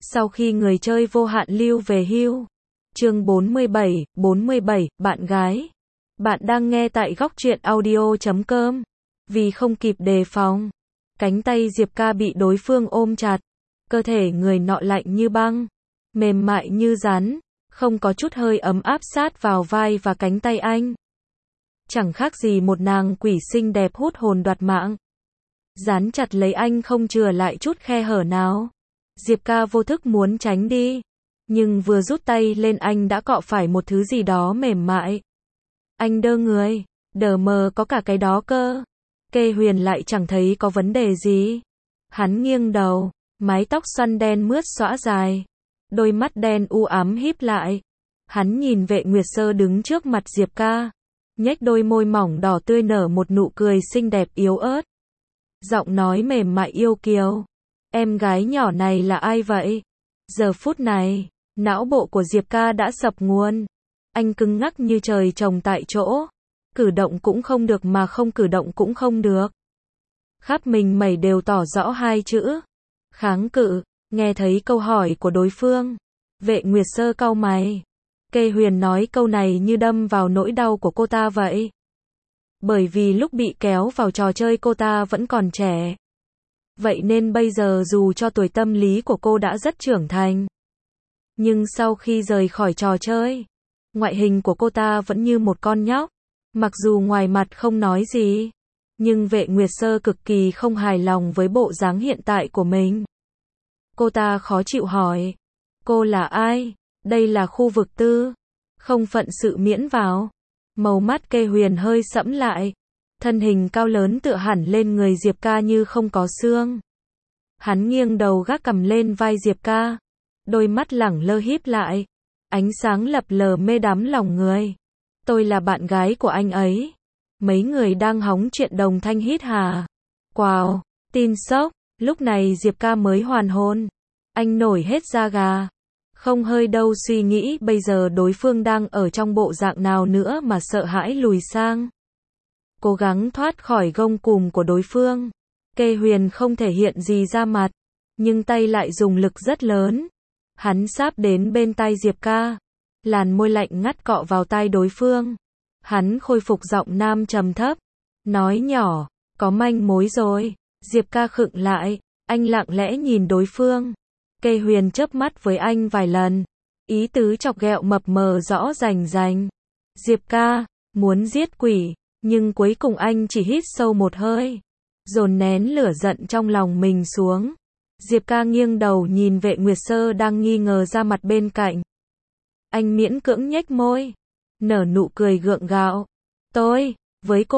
Sau khi người chơi vô hạn lưu về hưu. Chương 47, bạn gái. Bạn đang nghe tại góc truyện audio.com. Vì không kịp đề phòng, cánh tay Diệp Ca bị đối phương ôm chặt. Cơ thể người nọ lạnh như băng, mềm mại như rắn, không có chút hơi ấm áp sát vào vai và cánh tay anh. Chẳng khác gì một nàng quỷ xinh đẹp hút hồn đoạt mạng. Dán chặt lấy anh không chừa lại chút khe hở nào. Diệp Ca vô thức muốn tránh đi, nhưng vừa rút tay lên anh đã cọ phải một thứ gì đó mềm mại. Anh đơ người, đờ mờ có cả cái đó cơ. Kê Huyền lại chẳng thấy có vấn đề gì. Hắn nghiêng đầu, mái tóc xoăn đen mướt xõa dài, đôi mắt đen u ám híp lại. Hắn nhìn Vệ Nguyệt Sơ đứng trước mặt Diệp Ca, nhếch đôi môi mỏng đỏ tươi nở một nụ cười xinh đẹp yếu ớt. Giọng nói mềm mại yêu kiều. Em gái nhỏ này là ai vậy? Giờ phút này, não bộ của Diệp Ca đã sập nguồn. Anh cứng ngắc như trời trồng tại chỗ. Cử động cũng không được mà không cử động cũng không được. Khắp mình mẩy đều tỏ rõ hai chữ. Kháng cự. Nghe thấy câu hỏi của đối phương, Vệ Nguyệt Sơ cau mày. Kê Huyền nói câu này như đâm vào nỗi đau của cô ta vậy. Bởi vì lúc bị kéo vào trò chơi cô ta vẫn còn trẻ. Vậy nên bây giờ dù cho tuổi tâm lý của cô đã rất trưởng thành, nhưng sau khi rời khỏi trò chơi, ngoại hình của cô ta vẫn như một con nhóc. Mặc dù ngoài mặt không nói gì, nhưng Vệ Nguyệt Sơ cực kỳ không hài lòng với bộ dáng hiện tại của mình. Cô ta khó chịu hỏi, cô là ai? Đây là khu vực tư, không phận sự miễn vào. Màu mắt Kê Huyền hơi sẫm lại, thân hình cao lớn tựa hẳn lên người Diệp Ca như không có xương. Hắn nghiêng đầu gác cằm lên vai Diệp Ca, đôi mắt lẳng lơ híp lại, ánh sáng lập lờ mê đắm lòng người. Tôi là bạn gái của anh ấy. Mấy người đang hóng chuyện đồng thanh hít hà. Wow, tin sốc. Lúc này Diệp Ca mới hoàn hồn. Anh nổi hết da gà. Không hơi đâu suy nghĩ bây giờ đối phương đang ở trong bộ dạng nào nữa mà sợ hãi lùi sang. Cố gắng thoát khỏi gông cùm của đối phương. Kê Huyền không thể hiện gì ra mặt, nhưng tay lại dùng lực rất lớn. Hắn sáp đến bên tai Diệp Ca. Làn môi lạnh ngắt cọ vào tai đối phương. Hắn khôi phục giọng nam trầm thấp, nói nhỏ, có manh mối rồi. Diệp Ca khựng lại, anh lặng lẽ nhìn đối phương. Kê Huyền chớp mắt với anh vài lần, ý tứ chọc ghẹo mập mờ rõ rành rành. Diệp Ca muốn giết quỷ, nhưng cuối cùng anh chỉ hít sâu một hơi, dồn nén lửa giận trong lòng mình xuống. Diệp Ca nghiêng đầu nhìn Vệ Nguyệt Sơ đang nghi ngờ ra mặt bên cạnh. Anh miễn cưỡng nhếch môi, nở nụ cười gượng gạo. Tôi, với cô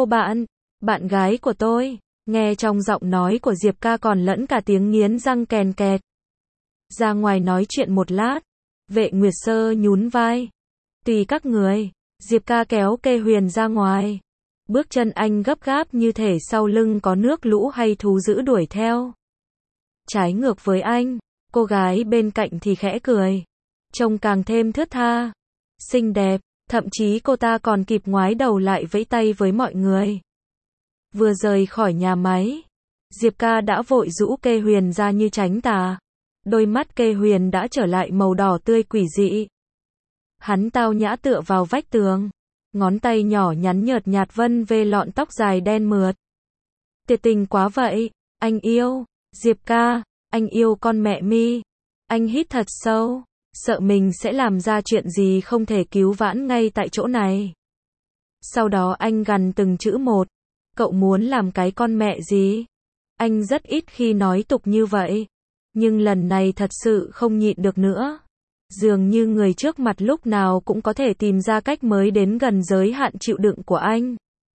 bạn gái của tôi. Nghe trong giọng nói của Diệp Ca còn lẫn cả tiếng nghiến răng kèn kẹt. Ra ngoài nói chuyện một lát. Vệ Nguyệt Sơ nhún vai. Tùy các người. Diệp Ca kéo Kê Huyền ra ngoài. Bước chân anh gấp gáp như thể sau lưng có nước lũ hay thú dữ đuổi theo. Trái ngược với anh, cô gái bên cạnh thì khẽ cười, trông càng thêm thướt tha, xinh đẹp, thậm chí cô ta còn kịp ngoái đầu lại vẫy tay với mọi người. Vừa rời khỏi nhà máy, Diệp Ca đã vội rũ Kê Huyền ra như tránh tà. Đôi mắt Kê Huyền đã trở lại màu đỏ tươi quỷ dị. Hắn tao nhã tựa vào vách tường, ngón tay nhỏ nhắn nhợt nhạt vân về lọn tóc dài đen mượt. Tuyệt tình quá vậy, anh yêu, Diệp Ca, anh yêu con mẹ mi. Anh hít thật sâu, sợ mình sẽ làm ra chuyện gì không thể cứu vãn ngay tại chỗ này. Sau đó anh gằn từng chữ một, cậu muốn làm cái con mẹ gì? Anh rất ít khi nói tục như vậy, nhưng lần này thật sự không nhịn được nữa. Dường như người trước mặt lúc nào cũng có thể tìm ra cách mới đến gần giới hạn chịu đựng của anh.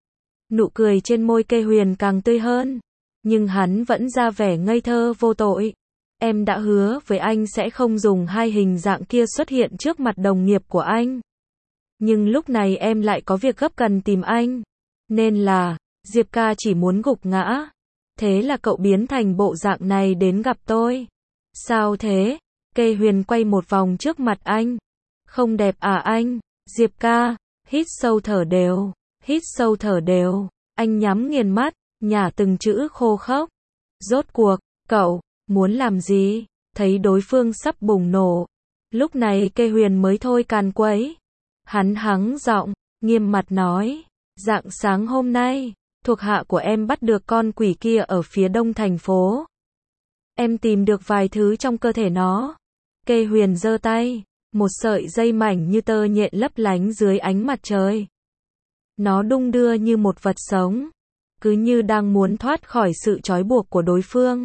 Nụ cười trên môi Kê Huyền càng tươi hơn, nhưng hắn vẫn ra vẻ ngây thơ vô tội. Em đã hứa với anh sẽ không dùng hai hình dạng kia xuất hiện trước mặt đồng nghiệp của anh. Nhưng lúc này em lại có việc gấp cần tìm anh. Nên là, Diệp Ca chỉ muốn gục ngã. Thế là cậu biến thành bộ dạng này đến gặp tôi. Sao thế? Kê Huyền quay một vòng trước mặt anh. Không đẹp à anh? Diệp Ca, hít sâu thở đều, hít sâu thở đều. Anh nhắm nghiền mắt, nhả từng chữ khô khốc. Rốt cuộc, cậu muốn làm gì? thấy đối phương sắp bùng nổ. Lúc này Kê Huyền mới thôi càn quấy. Hắn hắng giọng, nghiêm mặt nói, rạng sáng hôm nay, thuộc hạ của em bắt được con quỷ kia ở phía đông thành phố. Em tìm được vài thứ trong cơ thể nó. Kê Huyền giơ tay, một sợi dây mảnh như tơ nhện lấp lánh dưới ánh mặt trời. Nó đung đưa như một vật sống, cứ như đang muốn thoát khỏi sự trói buộc của đối phương.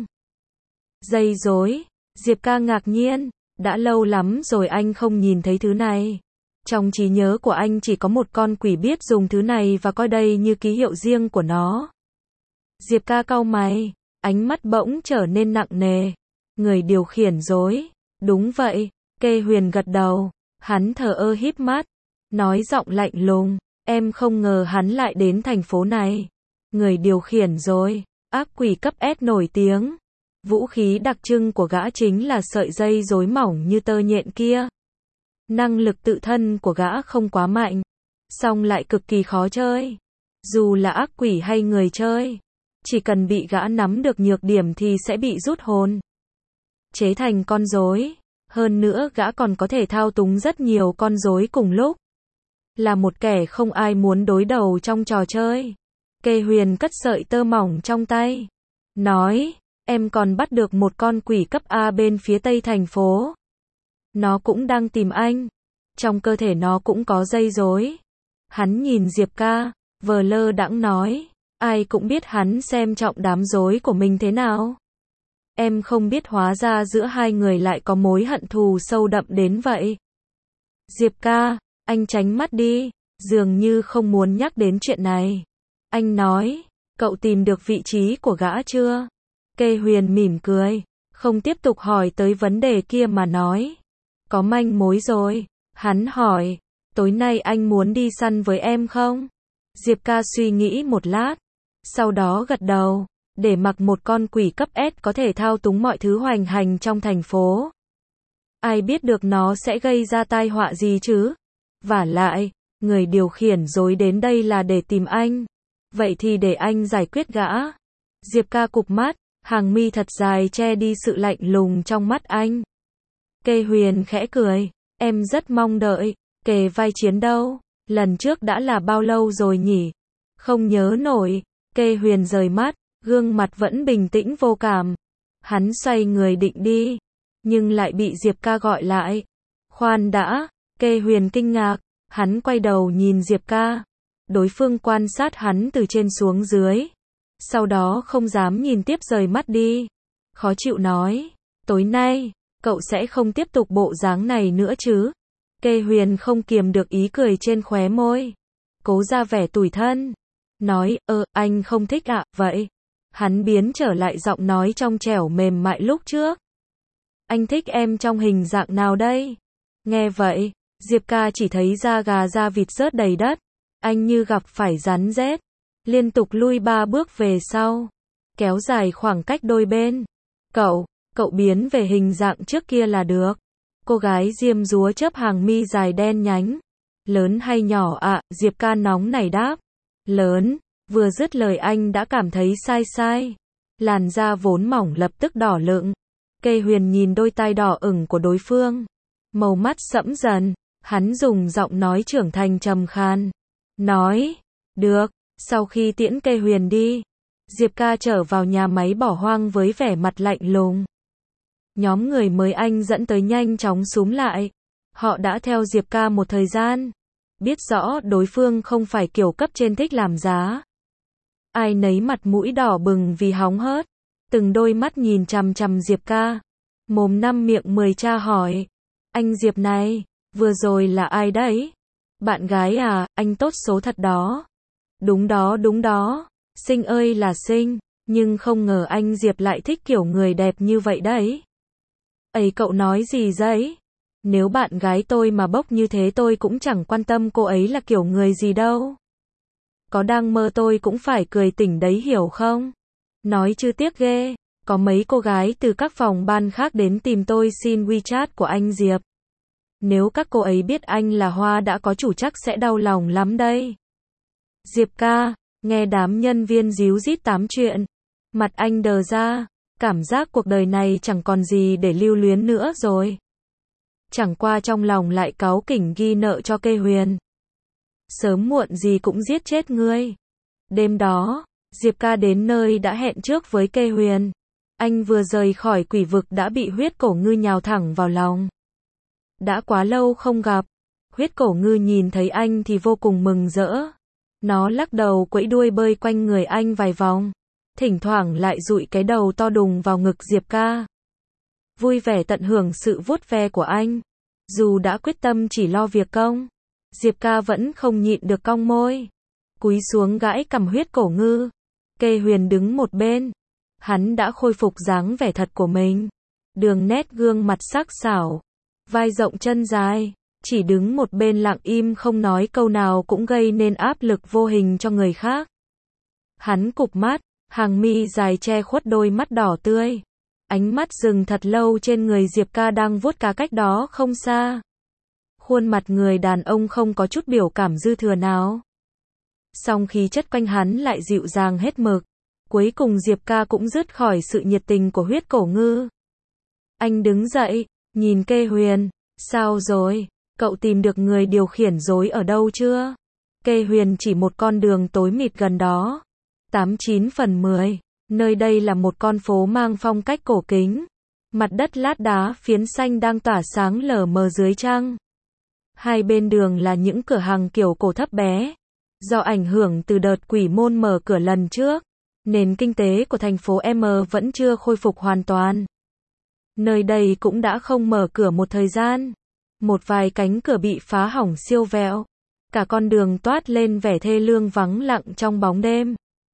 Dây rối, Diệp Ca ngạc nhiên, đã lâu lắm rồi anh không nhìn thấy thứ này. Trong trí nhớ của anh chỉ có một con quỷ biết dùng thứ này và coi đây như ký hiệu riêng của nó. Diệp Ca cau mày, ánh mắt bỗng trở nên nặng nề. Người điều khiển rối. Đúng vậy, Kê Huyền gật đầu, hắn thờ ơ híp mắt, nói giọng lạnh lùng, em không ngờ hắn lại đến thành phố này. Người điều khiển rồi, ác quỷ cấp S nổi tiếng. Vũ khí đặc trưng của gã chính là sợi dây rối mỏng như tơ nhện kia. Năng lực tự thân của gã không quá mạnh, song lại cực kỳ khó chơi. Dù là ác quỷ hay người chơi, chỉ cần bị gã nắm được nhược điểm thì sẽ bị rút hồn, chế thành con rối. Hơn nữa gã còn có thể thao túng rất nhiều con rối cùng lúc. Là một kẻ không ai muốn đối đầu trong trò chơi. Kê Huyền cất sợi tơ mỏng trong tay, nói, em còn bắt được một con quỷ cấp A bên phía tây thành phố. Nó cũng đang tìm anh. Trong cơ thể nó cũng có dây rối. Hắn nhìn Diệp Ca, vờ lơ đãng nói, ai cũng biết hắn xem trọng đám rối của mình thế nào. Em không biết hóa ra giữa hai người lại có mối hận thù sâu đậm đến vậy. Diệp Ca, anh tránh mắt đi, dường như không muốn nhắc đến chuyện này. Anh nói, cậu tìm được vị trí của gã chưa? Kê Huyền mỉm cười, không tiếp tục hỏi tới vấn đề kia mà nói, có manh mối rồi. Hắn hỏi, tối nay anh muốn đi săn với em không? Diệp Ca suy nghĩ một lát, sau đó gật đầu, để mặc một con quỷ cấp S có thể thao túng mọi thứ hoành hành trong thành phố. Ai biết được nó sẽ gây ra tai họa gì chứ? Vả lại, người điều khiển rối đến đây là để tìm anh. Vậy thì để anh giải quyết gã. Diệp Ca cụp mắt, hàng mi thật dài che đi sự lạnh lùng trong mắt anh. Kê Huyền khẽ cười, em rất mong đợi. Kề vai chiến đâu? Lần trước đã là bao lâu rồi nhỉ? Không nhớ nổi. Kê Huyền rời mắt, gương mặt vẫn bình tĩnh vô cảm. Hắn xoay người định đi, nhưng lại bị Diệp Ca gọi lại. Khoan đã, Kê Huyền kinh ngạc, hắn quay đầu nhìn Diệp Ca. Đối phương quan sát hắn từ trên xuống dưới, sau đó không dám nhìn tiếp rời mắt đi. Khó chịu nói, tối nay, cậu sẽ không tiếp tục bộ dáng này nữa chứ? Kê Huyền không kiềm được ý cười trên khóe môi, cố ra vẻ tủi thân, nói, anh không thích ạ, vậy. Hắn biến trở lại giọng nói trong trẻo mềm mại lúc trước. Anh thích em trong hình dạng nào đây? Nghe vậy, Diệp Ca chỉ thấy da gà da vịt rớt đầy đất. Anh như gặp phải rắn rết, liên tục lui 3 bước về sau, kéo dài khoảng cách đôi bên. Cậu biến về hình dạng trước kia là được. Cô gái diêm dúa chớp hàng mi dài đen nhánh. Lớn hay nhỏ ạ? Diệp Ca nóng nảy đáp. Lớn. Vừa dứt lời anh đã cảm thấy sai. Làn da vốn mỏng lập tức đỏ lựng. Kê Huyền nhìn đôi tai đỏ ửng của đối phương, màu mắt sẫm dần. Hắn dùng giọng nói trưởng thành trầm khan, nói, được. Sau khi tiễn Kê Huyền đi, Diệp Ca trở vào nhà máy bỏ hoang với vẻ mặt lạnh lùng. Nhóm người mới anh dẫn tới nhanh chóng xúm lại. Họ đã theo Diệp Ca một thời gian, biết rõ đối phương không phải kiểu cấp trên thích làm giá. Ai nấy mặt mũi đỏ bừng vì hóng hớt, từng đôi mắt nhìn chằm chằm Diệp Ca, mồm năm miệng 10 tra hỏi, anh Diệp này, vừa rồi là ai đấy? Bạn gái à? Anh tốt số thật đó. Đúng đó, xinh ơi là xinh, nhưng không ngờ anh Diệp lại thích kiểu người đẹp như vậy đấy. Ấy cậu nói gì đấy? Nếu bạn gái tôi mà bốc như thế tôi cũng chẳng quan tâm cô ấy là kiểu người gì đâu. Có đang mơ tôi cũng phải cười tỉnh đấy hiểu không? Nói chứ tiếc ghê, có mấy cô gái từ các phòng ban khác đến tìm tôi xin WeChat của anh Diệp. Nếu các cô ấy biết anh là Hoa đã có chủ chắc sẽ đau lòng lắm đây. Diệp Ca, nghe đám nhân viên díu dít tám chuyện, mặt anh đờ ra, Cảm giác cuộc đời này chẳng còn gì để lưu luyến nữa rồi. Chẳng qua trong lòng lại cáu kỉnh ghi nợ cho Kê Huyền. Sớm muộn gì cũng giết chết ngươi. Đêm đó, Diệp Ca đến nơi đã hẹn trước với Kê Huyền. Anh vừa rời khỏi quỷ vực đã bị huyết cổ ngư nhào thẳng vào lòng. Đã quá lâu không gặp. Huyết cổ ngư nhìn thấy anh thì vô cùng mừng rỡ. Nó lắc đầu quẫy đuôi bơi quanh người anh vài vòng. Thỉnh thoảng lại dụi cái đầu to đùng vào ngực Diệp Ca. Vui vẻ tận hưởng sự vuốt ve của anh. Dù đã quyết tâm chỉ lo việc công, Diệp Ca vẫn không nhịn được cong môi. Cúi xuống gãi cằm huyết cổ ngư. Kê Huyền đứng một bên. Hắn đã khôi phục dáng vẻ thật của mình. Đường nét gương mặt sắc sảo. Vai rộng chân dài. Chỉ đứng một bên lặng im không nói câu nào cũng gây nên áp lực vô hình cho người khác. Hắn cụp mắt, hàng mi dài che khuất đôi mắt đỏ tươi. Ánh mắt dừng thật lâu trên người Diệp Ca đang vuốt cá cách đó không xa. Khuôn mặt người đàn ông không có chút biểu cảm dư thừa nào. Song khí chất quanh hắn lại dịu dàng hết mực. Cuối cùng Diệp Ca cũng dứt khỏi sự nhiệt tình của huyết cổ ngư. Anh đứng dậy, nhìn Kê Huyền. Sao rồi? Cậu tìm được người điều khiển rối ở đâu chưa? Kê Huyền chỉ một con đường tối mịt gần đó. 89 phần 10. Nơi đây là một con phố mang phong cách cổ kính. Mặt đất lát đá phiến xanh đang tỏa sáng lờ mờ dưới trăng. Hai bên đường là những cửa hàng kiểu cổ thấp bé. Do ảnh hưởng từ đợt quỷ môn mở cửa lần trước, nền kinh tế của thành phố M vẫn chưa khôi phục hoàn toàn. Nơi đây cũng đã không mở cửa một thời gian. Một vài cánh cửa bị phá hỏng siêu vẹo. Cả con đường toát lên vẻ thê lương vắng lặng trong bóng đêm.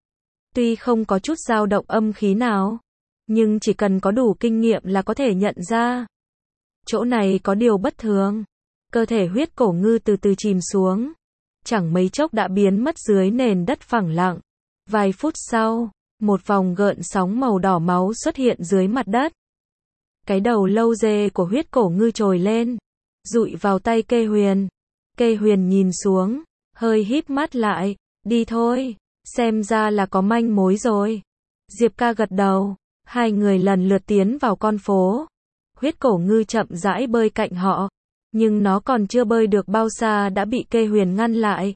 Tuy không có chút dao động âm khí nào, nhưng chỉ cần có đủ kinh nghiệm là có thể nhận ra. Chỗ này có điều bất thường. Cơ thể huyết cổ ngư từ từ chìm xuống. Chẳng mấy chốc đã biến mất dưới nền đất phẳng lặng. Vài phút sau, một vòng gợn sóng màu đỏ máu xuất hiện dưới mặt đất. Cái đầu lâu dê của huyết cổ ngư trồi lên, dụi vào tay Kê Huyền. Kê Huyền nhìn xuống, hơi híp mắt lại. Đi thôi, xem ra là có manh mối rồi. Diệp Ca gật đầu. Hai người lần lượt tiến vào con phố. Huyết cổ ngư chậm rãi bơi cạnh họ. Nhưng nó còn chưa bơi được bao xa đã bị Kê Huyền ngăn lại.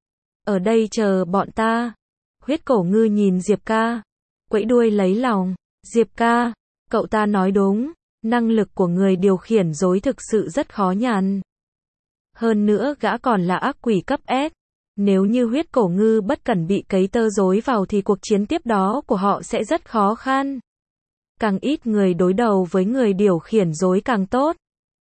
Ở đây chờ bọn ta. Huyết cổ ngư nhìn Diệp Ca, quẫy đuôi lấy lòng. Diệp Ca, cậu ta nói đúng. Năng lực của người điều khiển rối thực sự rất khó nhằn. Hơn nữa gã còn là ác quỷ cấp S. Nếu như huyết cổ ngư bất cẩn bị cấy tơ rối vào thì cuộc chiến tiếp đó của họ sẽ rất khó khăn. Càng ít người đối đầu với người điều khiển rối càng tốt.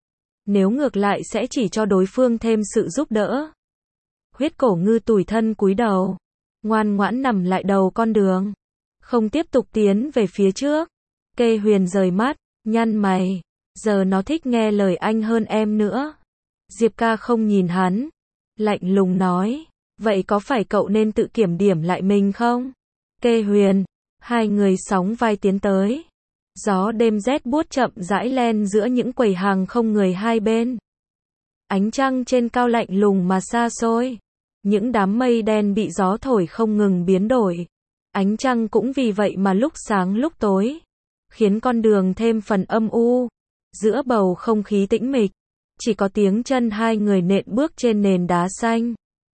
Nếu ngược lại sẽ chỉ cho đối phương thêm sự giúp đỡ. Huyết cổ ngư tủi thân cúi đầu, ngoan ngoãn nằm lại đầu con đường, không tiếp tục tiến về phía trước. Kê Huyền rời mắt, nhăn mày. Giờ nó thích nghe lời anh hơn em nữa. Diệp Ca không nhìn hắn, lạnh lùng nói. Vậy có phải cậu nên tự kiểm điểm lại mình không? Kê Huyền. Hai người sóng vai tiến tới. Gió đêm rét buốt chậm rãi len giữa những quầy hàng không người hai bên. Ánh trăng trên cao lạnh lùng mà xa xôi. Những đám mây đen bị gió thổi không ngừng biến đổi. Ánh trăng cũng vì vậy mà lúc sáng lúc tối, khiến con đường thêm phần âm u. Giữa bầu không khí tĩnh mịch, chỉ có tiếng chân hai người nện bước trên nền đá xanh.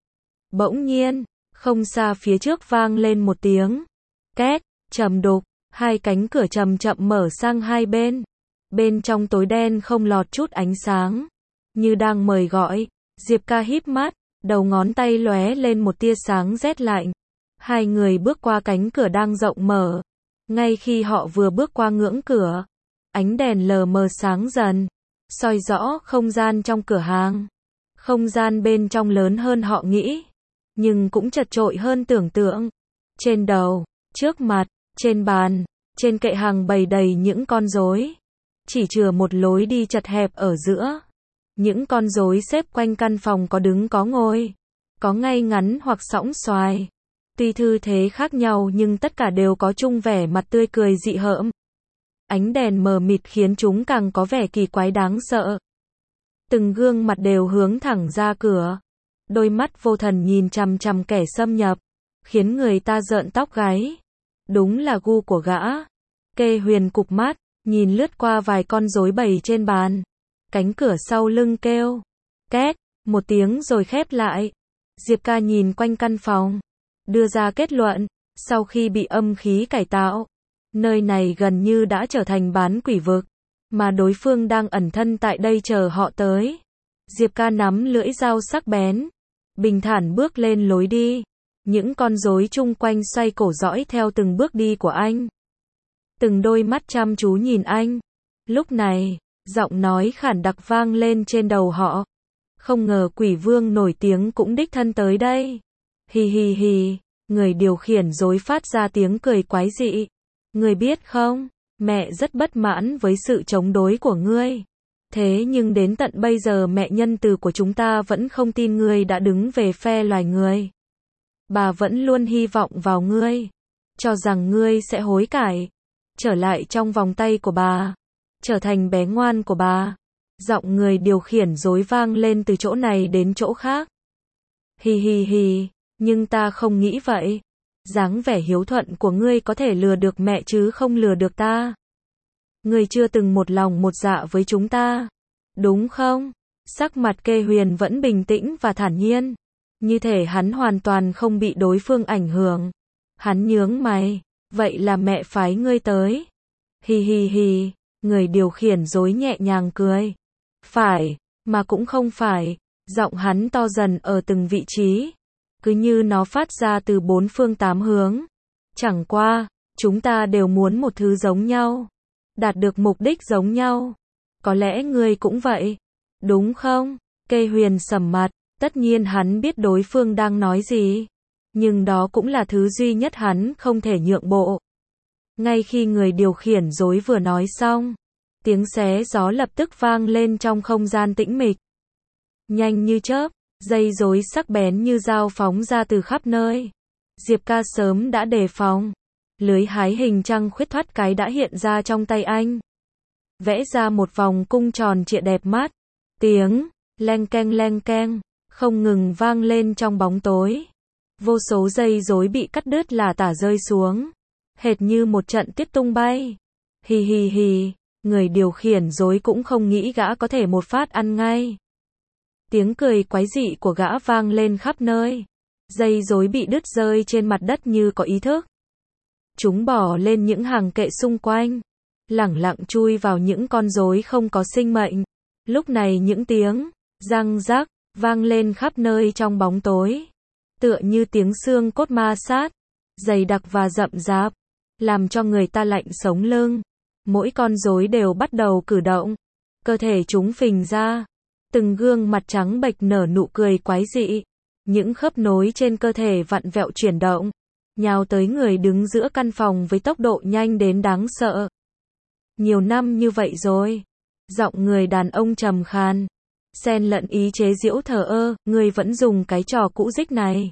Bỗng nhiên, không xa phía trước vang lên một tiếng két trầm đục. Hai cánh cửa chậm chậm mở sang hai bên. Bên trong tối đen không lọt chút ánh sáng, như đang mời gọi. Diệp Ca híp mắt, đầu ngón tay lóe lên một tia sáng rét lạnh. Hai người bước qua cánh cửa đang rộng mở. Ngay khi họ vừa bước qua ngưỡng cửa, ánh đèn lờ mờ sáng dần, soi rõ không gian trong cửa hàng. Không gian bên trong lớn hơn họ nghĩ, nhưng cũng chật chội hơn tưởng tượng. Trên đầu, trước mặt, trên bàn, trên kệ hàng bày đầy những con rối. Chỉ chừa một lối đi chật hẹp ở giữa. Những con rối xếp quanh căn phòng có đứng có ngồi, có ngay ngắn hoặc sõng xoài. Tuy thư thế khác nhau nhưng tất cả đều có chung vẻ mặt tươi cười dị hợm. Ánh đèn mờ mịt khiến chúng càng có vẻ kỳ quái đáng sợ. Từng gương mặt đều hướng thẳng ra cửa. Đôi mắt vô thần nhìn chằm chằm kẻ xâm nhập, khiến người ta rợn tóc gáy. Đúng là gu của gã. Kê Huyền cụp mắt, nhìn lướt qua vài con rối bày trên bàn. Cánh cửa sau lưng kêu. Két, một tiếng rồi khép lại. Diệp Ca nhìn quanh căn phòng. Đưa ra kết luận, sau khi bị âm khí cải tạo, nơi này gần như đã trở thành bán quỷ vực. Mà đối phương đang ẩn thân tại đây chờ họ tới. Diệp Ca nắm lưỡi dao sắc bén. Bình thản bước lên lối đi. Những con rối chung quanh xoay cổ dõi theo từng bước đi của anh. Từng đôi mắt chăm chú nhìn anh. Lúc này, giọng nói khản đặc vang lên trên đầu họ. Không ngờ quỷ vương nổi tiếng cũng đích thân tới đây. Hì hì hì, người điều khiển rối phát ra tiếng cười quái dị. Người biết không, mẹ rất bất mãn với sự chống đối của ngươi. Thế nhưng đến tận bây giờ mẹ nhân từ của chúng ta vẫn không tin ngươi đã đứng về phe loài người. Bà vẫn luôn hy vọng vào ngươi, cho rằng ngươi sẽ hối cải, trở lại trong vòng tay của bà, trở thành bé ngoan của bà. Giọng người điều khiển rối vang lên từ chỗ này đến chỗ khác. Hì hì hì, nhưng ta không nghĩ vậy. Dáng vẻ hiếu thuận của ngươi có thể lừa được mẹ chứ không lừa được ta. Ngươi chưa từng một lòng một dạ với chúng ta, đúng không? Sắc mặt Kê Huyền vẫn bình tĩnh và thản nhiên, như thể hắn hoàn toàn không bị đối phương ảnh hưởng. Hắn nhướng mày, vậy là mẹ phái ngươi tới. Hì hì hì, người điều khiển rối nhẹ nhàng cười. Phải, mà cũng không phải. Giọng hắn to dần ở từng vị trí, cứ như nó phát ra từ bốn phương tám hướng. Chẳng qua, chúng ta đều muốn một thứ giống nhau, đạt được mục đích giống nhau. Có lẽ ngươi cũng vậy, đúng không? Kê Huyền sầm mặt, tất nhiên hắn biết đối phương đang nói gì, nhưng đó cũng là thứ duy nhất hắn không thể nhượng bộ. Ngay khi người điều khiển rối vừa nói xong, tiếng xé gió lập tức vang lên trong không gian tĩnh mịch. Nhanh như chớp, dây rối sắc bén như dao phóng ra từ khắp nơi. Diệp Ca sớm đã đề phòng. Lưới hái hình trăng khuyết thoát cái đã hiện ra trong tay anh. Vẽ ra một vòng cung tròn trịa đẹp mắt. Tiếng leng keng không ngừng vang lên trong bóng tối. Vô số dây rối bị cắt đứt lả tả rơi xuống, hệt như một trận tuyết tung bay. Hì hì hì, người điều khiển rối cũng không nghĩ gã có thể một phát ăn ngay. Tiếng cười quái dị của gã vang lên khắp nơi. Dây rối bị đứt rơi trên mặt đất như có ý thức. Chúng bò lên những hàng kệ xung quanh, lẳng lặng chui vào những con rối không có sinh mệnh. Lúc này những tiếng răng rắc vang lên khắp nơi trong bóng tối, tựa như tiếng xương cốt ma sát, dày đặc và rậm rạp, làm cho người ta lạnh sống lưng. Mỗi con rối đều bắt đầu cử động, cơ thể chúng phình ra, từng gương mặt trắng bệch nở nụ cười quái dị, những khớp nối trên cơ thể vặn vẹo chuyển động, nhào tới người đứng giữa căn phòng với tốc độ nhanh đến đáng sợ. Nhiều năm như vậy rồi, giọng người đàn ông trầm khan, xen lẫn ý chế giễu thờ ơ, ngươi vẫn dùng cái trò cũ dích này.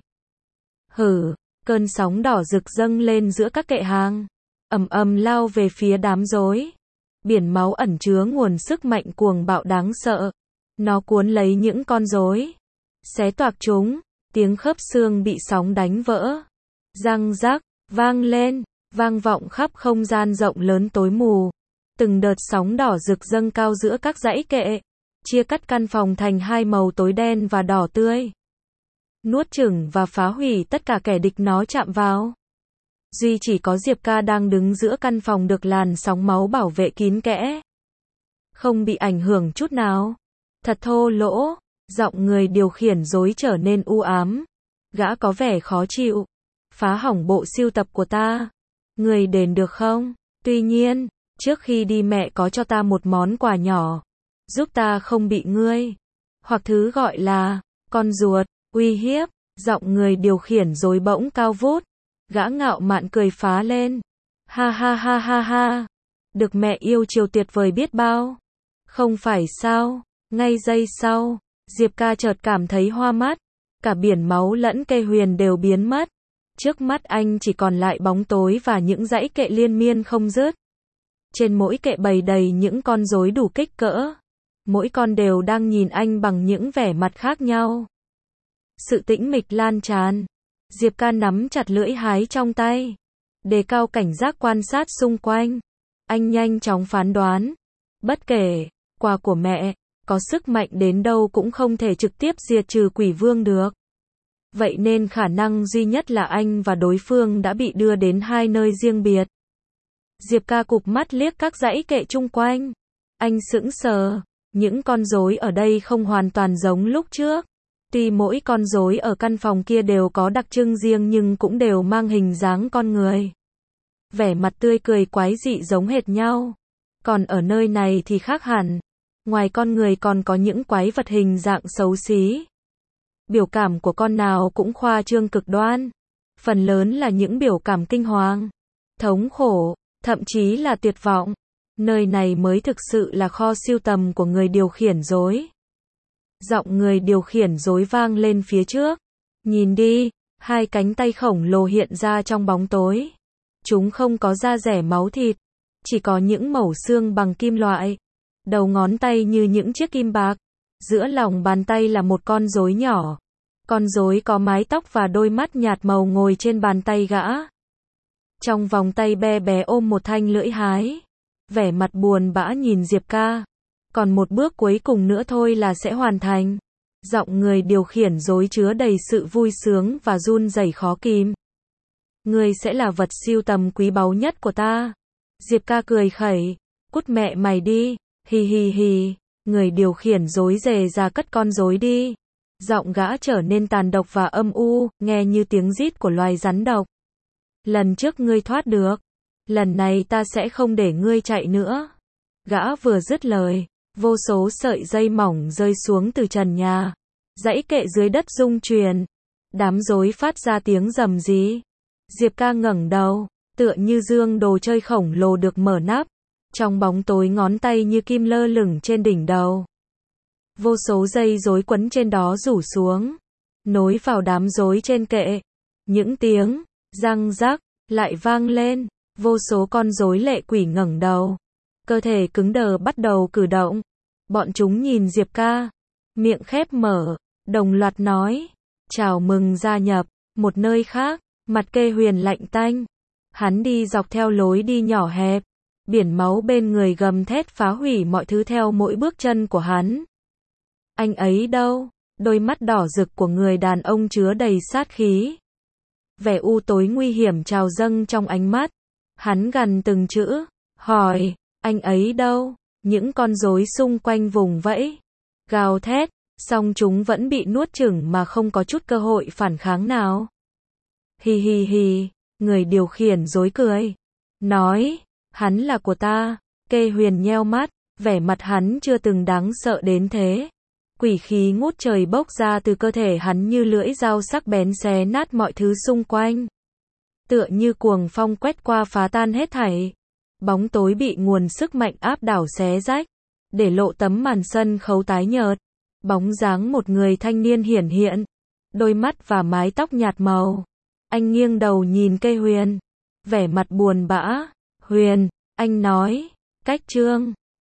Hử, cơn sóng đỏ rực dâng lên giữa các kệ hàng, ầm ầm lao về phía đám rối. Biển máu ẩn chứa nguồn sức mạnh cuồng bạo đáng sợ. Nó cuốn lấy những con rối, xé toạc chúng, tiếng khớp xương bị sóng đánh vỡ. Răng rắc, vang lên, vang vọng khắp không gian rộng lớn tối mù. Từng đợt sóng đỏ rực dâng cao giữa các dãy kệ, chia cắt căn phòng thành hai màu tối đen và đỏ tươi. Nuốt chửng và phá hủy tất cả kẻ địch nó chạm vào. Duy chỉ có Diệp Ca đang đứng giữa căn phòng được làn sóng máu bảo vệ kín kẽ, không bị ảnh hưởng chút nào. Thật thô lỗ, giọng người điều khiển rối trở nên u ám. Gã có vẻ khó chịu. Phá hỏng bộ sưu tập của ta, người đền được không? Tuy nhiên, trước khi đi mẹ có cho ta một món quà nhỏ, giúp ta không bị ngươi, hoặc thứ gọi là con ruột, uy hiếp. Giọng người điều khiển rối bỗng cao vút. Gã ngạo mạn cười phá lên. Ha ha ha ha ha. Được mẹ yêu chiều tuyệt vời biết bao. Không phải sao? Ngay giây sau, Diệp Ca chợt cảm thấy hoa mắt. Cả biển máu lẫn Kê Huyền đều biến mất. Trước mắt anh chỉ còn lại bóng tối và những dãy kệ liên miên không dứt. Trên mỗi kệ bày đầy những con rối đủ kích cỡ. Mỗi con đều đang nhìn anh bằng những vẻ mặt khác nhau. Sự tĩnh mịch lan tràn. Diệp Ca nắm chặt lưỡi hái trong tay, đề cao cảnh giác quan sát xung quanh. Anh nhanh chóng phán đoán. Bất kể, quà của mẹ, có sức mạnh đến đâu cũng không thể trực tiếp diệt trừ quỷ vương được. Vậy nên khả năng duy nhất là anh và đối phương đã bị đưa đến hai nơi riêng biệt. Diệp Ca cụp mắt liếc các dãy kệ chung quanh. Anh sững sờ, những con rối ở đây không hoàn toàn giống lúc trước. Tuy mỗi con rối ở căn phòng kia đều có đặc trưng riêng nhưng cũng đều mang hình dáng con người. Vẻ mặt tươi cười quái dị giống hệt nhau. Còn ở nơi này thì khác hẳn. Ngoài con người còn có những quái vật hình dạng xấu xí. Biểu cảm của con nào cũng khoa trương cực đoan. Phần lớn là những biểu cảm kinh hoàng, thống khổ, thậm chí là tuyệt vọng. Nơi này mới thực sự là kho sưu tầm của người điều khiển rối. Giọng người điều khiển rối vang lên phía trước. Nhìn đi, hai cánh tay khổng lồ hiện ra trong bóng tối. Chúng không có da rẻ máu thịt, chỉ có những mẩu xương bằng kim loại. Đầu ngón tay như những chiếc kim bạc. Giữa lòng bàn tay là một con rối nhỏ. Con rối có mái tóc và đôi mắt nhạt màu ngồi trên bàn tay gã. Trong vòng tay be bé ôm một thanh lưỡi hái. Vẻ mặt buồn bã nhìn Diệp Ca. Còn một bước cuối cùng nữa thôi là sẽ hoàn thành. Giọng người điều khiển rối chứa đầy sự vui sướng và run rẩy khó kìm. Ngươi sẽ là vật sưu tầm quý báu nhất của ta. Diệp Ca cười khẩy. Cút mẹ mày đi. Hi hi hi. Người điều khiển rối rề ra cất con rối đi. Giọng gã trở nên tàn độc và âm u, nghe như tiếng rít của loài rắn độc. Lần trước ngươi thoát được. Lần này ta sẽ không để ngươi chạy nữa. Gã vừa dứt lời, vô số sợi dây mỏng rơi xuống từ trần nhà. Dãy kệ dưới đất rung chuyển. Đám rối phát ra tiếng rầm rì. Diệp Ca ngẩng đầu, tựa như dương đồ chơi khổng lồ được mở nắp. Trong bóng tối ngón tay như kim lơ lửng trên đỉnh đầu. Vô số dây rối quấn trên đó rủ xuống, nối vào đám rối trên kệ. Những tiếng răng rắc lại vang lên. Vô số con rối lệ quỷ ngẩng đầu, cơ thể cứng đờ bắt đầu cử động. Bọn chúng nhìn Diệp Ca, miệng khép mở, đồng loạt nói: "Chào mừng gia nhập." Một nơi khác, mặt Kê Huyền lạnh tanh. Hắn đi dọc theo lối đi nhỏ hẹp, biển máu bên người gầm thét phá hủy mọi thứ theo mỗi bước chân của hắn. Anh ấy đâu? Đôi mắt đỏ rực của người đàn ông chứa đầy sát khí. Vẻ u tối nguy hiểm trào dâng trong ánh mắt. Hắn gằn từng chữ, hỏi, anh ấy đâu? Những con rối xung quanh vùng vẫy, gào thét, song chúng vẫn bị nuốt chửng mà không có chút cơ hội phản kháng nào. Hi hi hi, người điều khiển rối cười, nói, hắn là của ta. Kê Huyền nheo mắt, vẻ mặt hắn chưa từng đáng sợ đến thế. Quỷ khí ngút trời bốc ra từ cơ thể hắn như lưỡi dao sắc bén xé nát mọi thứ xung quanh. Tựa như cuồng phong quét qua phá tan hết thảy. Bóng tối bị nguồn sức mạnh áp đảo xé rách, để lộ tấm màn sân khấu tái nhợt. Bóng dáng một người thanh niên hiển hiện, đôi mắt và mái tóc nhạt màu. Anh nghiêng đầu nhìn Kê Huyền, vẻ mặt buồn bã. Huyền, anh nói, cách chương